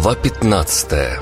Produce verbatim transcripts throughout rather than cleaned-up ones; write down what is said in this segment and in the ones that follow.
Глава пятнадцатая.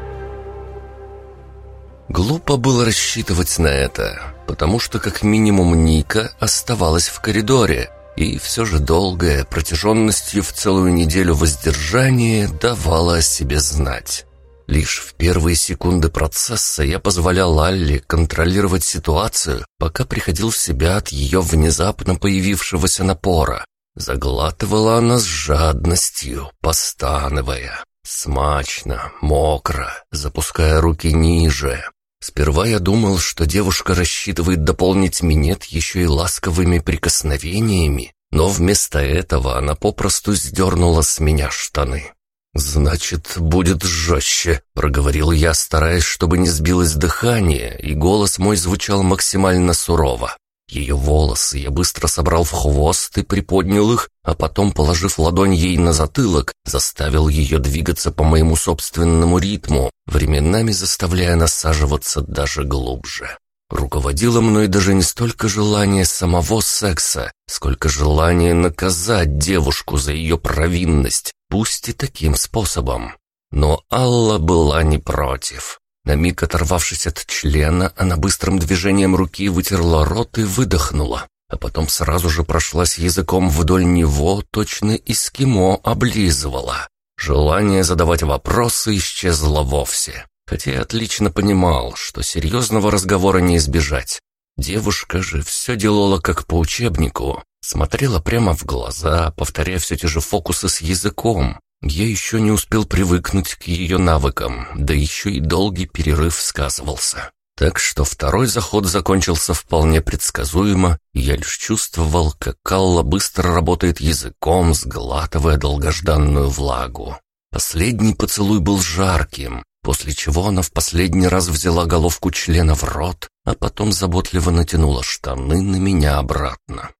Глупо было рассчитывать на это, потому что как минимум Ника оставалась в коридоре, и все же долгое, протяженностью в целую неделю воздержание давало о себе знать. Лишь в первые секунды процесса я позволял Алле контролировать ситуацию, пока приходил в себя от ее внезапно появившегося напора. Заглатывала она с жадностью, постановая. Смачно, мокро, запуская руки ниже. Сперва я думал, что девушка рассчитывает дополнить минет еще и ласковыми прикосновениями, но вместо этого она попросту сдернула с меня штаны. «Значит, будет жестче», — проговорил я, стараясь, чтобы не сбилось дыхание, и голос мой звучал максимально сурово. Ее волосы я быстро собрал в хвост и приподнял их, а потом, положив ладонь ей на затылок, заставил ее двигаться по моему собственному ритму, временами заставляя насаживаться даже глубже. Руководило мной даже не столько желание самого секса, сколько желание наказать девушку за ее провинность, пусть и таким способом. Но Алла была не против. На миг оторвавшись от члена, она быстрым движением руки вытерла рот и выдохнула, а потом сразу же прошлась языком вдоль него, точно эскимо облизывала. Желание задавать вопросы исчезло вовсе, хотя я отлично понимал, что серьезного разговора не избежать. Девушка же все делала как по учебнику, смотрела прямо в глаза, повторяя все те же фокусы с языком. Я еще не успел привыкнуть к ее навыкам, да еще и долгий перерыв сказывался. Так что второй заход закончился вполне предсказуемо, и я лишь чувствовал, как Алла быстро работает языком, сглатывая долгожданную влагу. Последний поцелуй был жарким, после чего она в последний раз взяла головку члена в рот, а потом заботливо натянула штаны на меня обратно.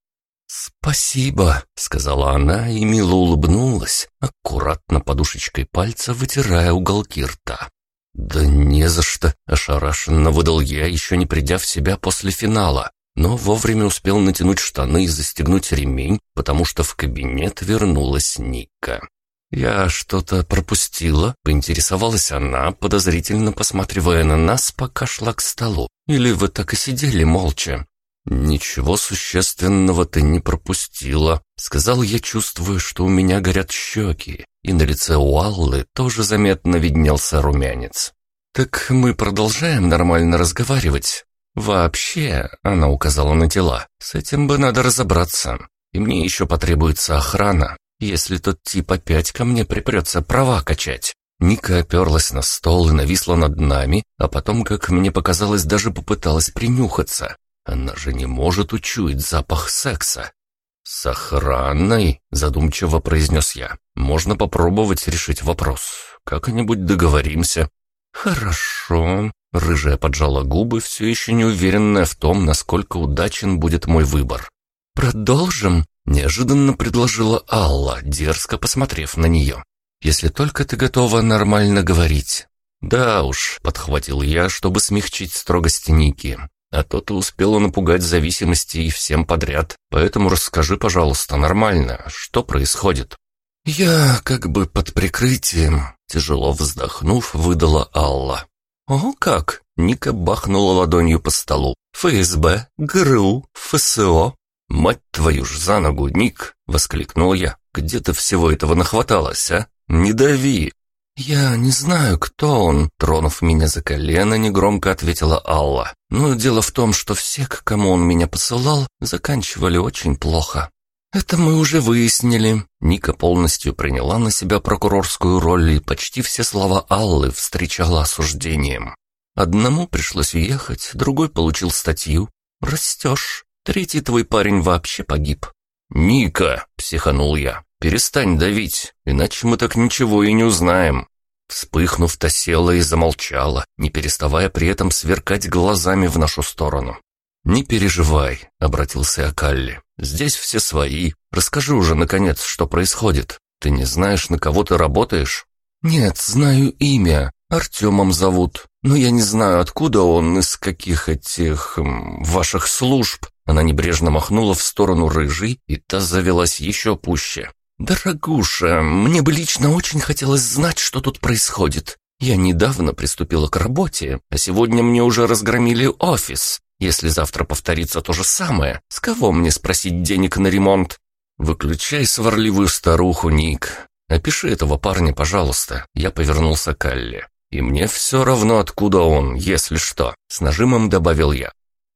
«Спасибо», — сказала она и мило улыбнулась, аккуратно подушечкой пальца вытирая уголки рта. «Да не за что», — ошарашенно выдал я, еще не придя в себя после финала, но вовремя успел натянуть штаны и застегнуть ремень, потому что в кабинет вернулась Ника. «Я что-то пропустила?» — поинтересовалась она, подозрительно посматривая на нас, пока шла к столу. «Или вы так и сидели молча?» «Ничего существенного ты не пропустила», — сказал я, чувствуя, что у меня горят щеки, и на лице у Аллы тоже заметно виднелся румянец. «Так мы продолжаем нормально разговаривать?» «Вообще», — она указала на тела, — «с этим бы надо разобраться, и мне еще потребуется охрана, если тот тип опять ко мне припрется права качать». Ника оперлась на стол и нависла над нами, а потом, как мне показалось, даже попыталась принюхаться. Она же не может учуять запах секса. «С охраной», — задумчиво произнес я, — «можно попробовать решить вопрос. Как-нибудь договоримся». «Хорошо». Рыжая поджала губы, все еще не уверенная в том, насколько удачен будет мой выбор. «Продолжим?» — неожиданно предложила Алла, дерзко посмотрев на нее. «Если только ты готова нормально говорить». «Да уж», — подхватил я, чтобы смягчить строгости Ники. «А то ты успела напугать зависимости и всем подряд, поэтому расскажи, пожалуйста, нормально, что происходит?» «Я как бы под прикрытием», — тяжело вздохнув, выдала Алла. «О, как?» — Ника бахнула ладонью по столу. «ФСБ, ГРУ, ФСО». «Мать твою ж за ногу, Ник!» — воскликнул я. «Где ты всего этого нахваталась, а? Не дави!» «Я не знаю, кто он», — тронув меня за колено, негромко ответила Алла. «Но дело в том, что все, к кому он меня посылал, заканчивали очень плохо». «Это мы уже выяснили». Ника полностью приняла на себя прокурорскую роль, и почти все слова Аллы встречала осуждением. Одному пришлось уехать, другой получил статью. «Растешь. Третий твой парень вообще погиб». «Ника!» — психанул я. «Перестань давить, иначе мы так ничего и не узнаем». Вспыхнув-то села и замолчала, не переставая при этом сверкать глазами в нашу сторону. «Не переживай», — обратился я к Алле. «Здесь все свои. Расскажи уже, наконец, что происходит. Ты не знаешь, на кого ты работаешь?» «Нет, знаю имя. Артемом зовут. Но я не знаю, откуда он, из каких этих... М, ваших служб». Она небрежно махнула в сторону рыжей, и та завелась еще пуще. «Дорогуша, мне бы лично очень хотелось знать, что тут происходит. Я недавно приступила к работе, а сегодня мне уже разгромили офис. Если завтра повторится то же самое, с кого мне спросить денег на ремонт?» «Выключай сварливую старуху, Ник. Опиши этого парня, пожалуйста». Я повернулся к Алле. «И мне все равно, откуда он, если что», — с нажимом добавил я.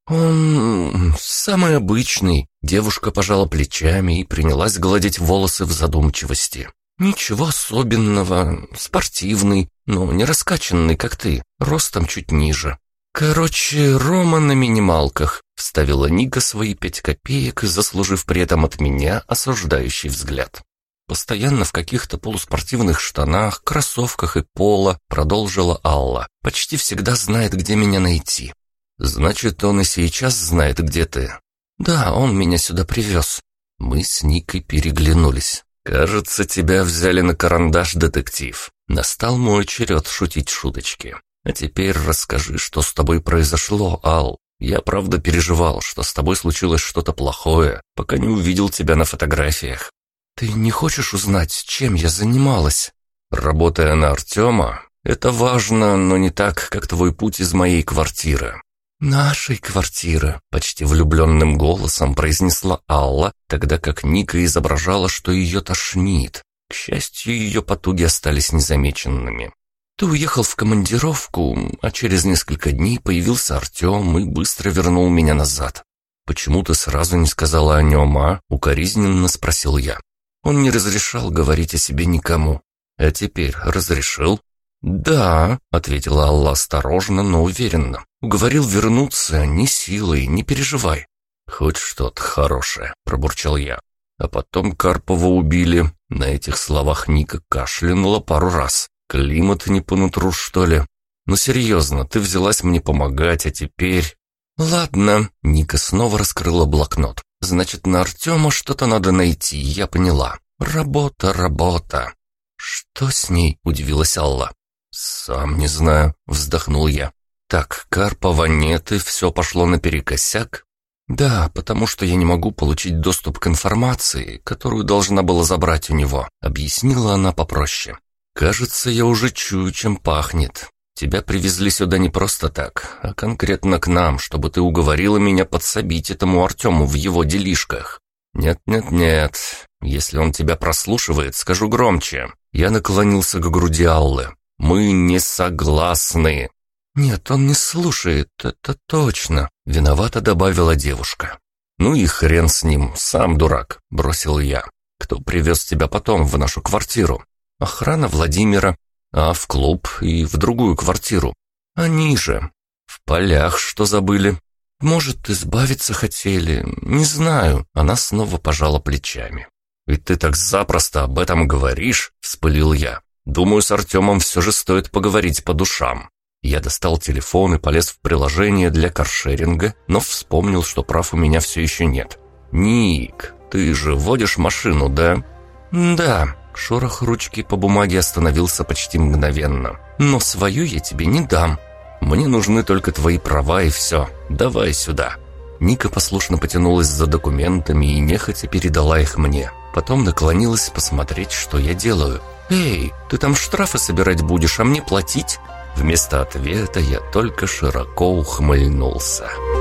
«Он самый обычный». Девушка пожала плечами и принялась гладить волосы в задумчивости. «Ничего особенного, спортивный, но не раскачанный, как ты, ростом чуть ниже. Короче, Рома на минималках», — вставила Ника свои пять копеек, заслужив при этом от меня осуждающий взгляд. «Постоянно в каких-то полуспортивных штанах, кроссовках и поло», — продолжила Алла. «Почти всегда знает, где меня найти». «Значит, он и сейчас знает, где ты?» «Да, он меня сюда привез». Мы с Никой переглянулись. «Кажется, тебя взяли на карандаш, детектив». Настал мой черед шутить шуточки. «А теперь расскажи, что с тобой произошло, Ал. Я правда переживал, что с тобой случилось что-то плохое, пока не увидел тебя на фотографиях». «Ты не хочешь узнать, чем я занималась?» «Работая на Артема, это важно, но не так, как твой путь из моей квартиры». «Нашей квартиры», — почти влюбленным голосом произнесла Алла, тогда как Ника изображала, что ее тошнит. К счастью, ее потуги остались незамеченными. «Ты уехал в командировку, а через несколько дней появился Артем и быстро вернул меня назад». «Почему ты сразу не сказала о нем, а?» — укоризненно спросил я. «Он не разрешал говорить о себе никому». «А теперь разрешил?» «Да», — ответила Алла осторожно, но уверенно. «Уговорил вернуться, не силой, не переживай». «Хоть что-то хорошее», — пробурчал я. А потом Карпова убили. На этих словах Ника кашлянула пару раз. «Климат не по нутру, что ли? Ну серьезно, ты взялась мне помогать, а теперь...» «Ладно», — Ника снова раскрыла блокнот. «Значит, на Артема что-то надо найти, я поняла. Работа, работа». «Что с ней?» — удивилась Алла. «Сам не знаю», — вздохнул я. «Так, Карпова нет, и все пошло наперекосяк?» «Да, потому что я не могу получить доступ к информации, которую должна была забрать у него», — объяснила она попроще. «Кажется, я уже чую, чем пахнет. Тебя привезли сюда не просто так, а конкретно к нам, чтобы ты уговорила меня подсобить этому Артему в его делишках». «Нет-нет-нет, если он тебя прослушивает, скажу громче». Я наклонился к груди Аллы. «Мы не согласны». «Нет, он не слушает, это точно», — виновато добавила девушка. «Ну и хрен с ним, сам дурак», — бросил я. «Кто привез тебя потом в нашу квартиру?» «Охрана Владимира. А в клуб и в другую квартиру?» «Они же. В полях что забыли?» «Может, избавиться хотели, не знаю». Она снова пожала плечами. «Ведь ты так запросто об этом говоришь», — вспылил я. «Думаю, с Артемом все же стоит поговорить по душам». Я достал телефон и полез в приложение для каршеринга, но вспомнил, что прав у меня все еще нет. «Ник, ты же водишь машину, да?» «Да». Шорох ручки по бумаге остановился почти мгновенно. «Но свою я тебе не дам. Мне нужны только твои права и все. Давай сюда». Ника послушно потянулась за документами и нехотя передала их мне. Потом наклонилась посмотреть, что я делаю. «Эй, ты там штрафы собирать будешь, а мне платить?» Вместо ответа я только широко ухмыльнулся.